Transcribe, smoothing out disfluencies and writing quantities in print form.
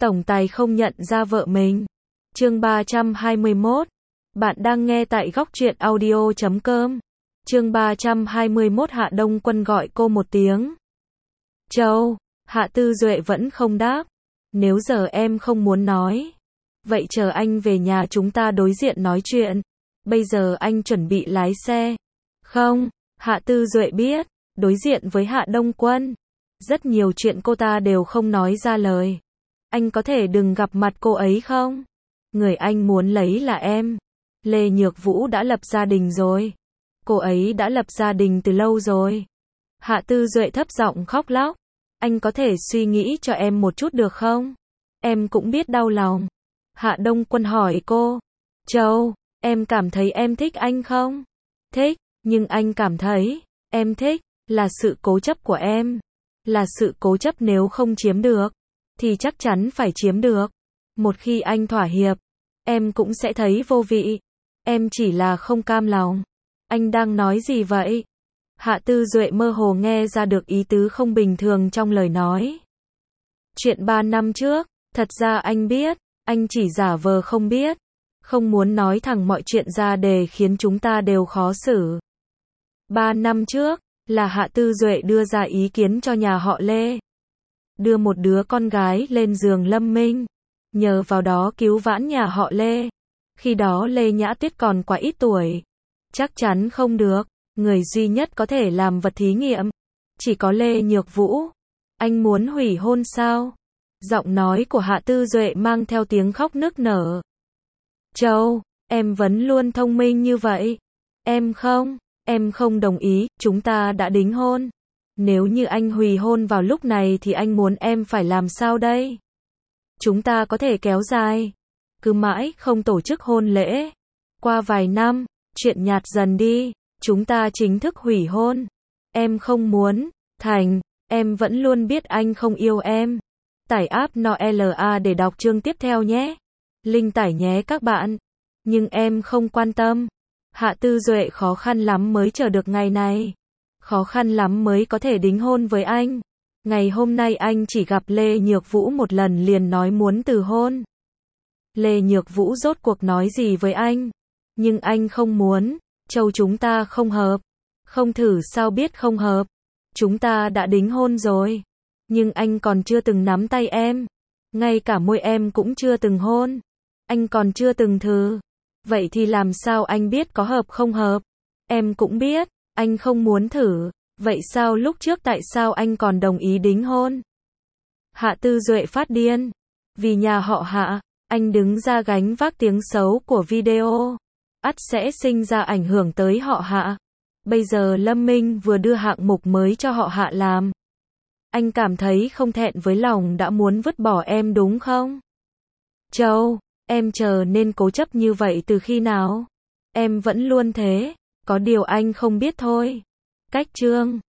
tổng tài không nhận ra vợ mình. Chương 321. Bạn đang nghe tại góc truyện audio.com. Chương 321. Hạ Đông Quân gọi cô một tiếng. Châu, Hạ Tư Duệ vẫn không đáp. Nếu giờ em không muốn nói, vậy chờ anh về nhà chúng ta đối diện nói chuyện. Bây giờ anh chuẩn bị lái xe. Không, Hạ Tư Duệ biết, đối diện với Hạ Đông Quân, rất nhiều chuyện cô ta đều không nói ra lời. Anh có thể đừng gặp mặt cô ấy không? Người anh muốn lấy là em. Lê Nhược Vũ đã lập gia đình rồi. Cô ấy đã lập gia đình từ lâu rồi. Hạ Tư Duệ thấp giọng khóc lóc. Anh có thể suy nghĩ cho em một chút được không? Em cũng biết đau lòng. Hạ Đông Quân hỏi cô. Châu, em cảm thấy em thích anh không? Thích, nhưng anh cảm thấy, em thích, là sự cố chấp của em. Là sự cố chấp nếu không chiếm được, thì chắc chắn phải chiếm được. Một khi anh thỏa hiệp, em cũng sẽ thấy vô vị. Em chỉ là không cam lòng. Anh đang nói gì vậy? Hạ Tư Duệ mơ hồ nghe ra được ý tứ không bình thường trong lời nói. Chuyện 3 năm trước, thật ra anh biết, anh chỉ giả vờ không biết. Không muốn nói thẳng mọi chuyện ra để khiến chúng ta đều khó xử. 3 năm trước, là Hạ Tư Duệ đưa ra ý kiến cho nhà họ Lê. Đưa một đứa con gái lên giường Lâm Minh. Nhờ vào đó cứu vãn nhà họ Lê. Khi đó Lê Nhã Tuyết còn quá ít tuổi. Chắc chắn không được. Người duy nhất có thể làm vật thí nghiệm chỉ có Lê Nhược Vũ. Anh muốn hủy hôn sao? Giọng nói của Hạ Tư Duệ mang theo tiếng khóc nức nở. Châu, em vẫn luôn thông minh như vậy. Em không đồng ý, chúng ta đã đính hôn. Nếu như anh hủy hôn vào lúc này thì anh muốn em phải làm sao đây? Chúng ta có thể kéo dài. Cứ mãi không tổ chức hôn lễ. Qua vài năm, chuyện nhạt dần đi. Chúng ta chính thức hủy hôn. Em không muốn. Thành, em vẫn luôn biết anh không yêu em. Tải app Noela để đọc chương tiếp theo nhé. Link tải nhé các bạn. Nhưng em không quan tâm. Hạ Tư Duệ khó khăn lắm mới chờ được ngày này. Khó khăn lắm mới có thể đính hôn với anh. Ngày hôm nay anh chỉ gặp Lê Nhược Vũ một lần liền nói muốn từ hôn. Lê Nhược Vũ rốt cuộc nói gì với anh? Nhưng anh không muốn. Châu, chúng ta không hợp. Không thử sao biết không hợp. Chúng ta đã đính hôn rồi. Nhưng anh còn chưa từng nắm tay em. Ngay cả môi em cũng chưa từng hôn. Anh còn chưa từng thử. Vậy thì làm sao anh biết có hợp không hợp? Em cũng biết, anh không muốn thử. Vậy sao lúc trước tại sao anh còn đồng ý đính hôn? Hạ Tư Duệ phát điên. Vì nhà họ Hạ, anh đứng ra gánh vác tiếng xấu của video. Ắt sẽ sinh ra ảnh hưởng tới họ Hạ. Bây giờ Lâm Minh vừa đưa hạng mục mới cho họ Hạ làm. Anh cảm thấy không thẹn với lòng đã muốn vứt bỏ em đúng không? Châu, em trở nên cố chấp như vậy từ khi nào? Em vẫn luôn thế. Có điều anh không biết thôi. Cách chương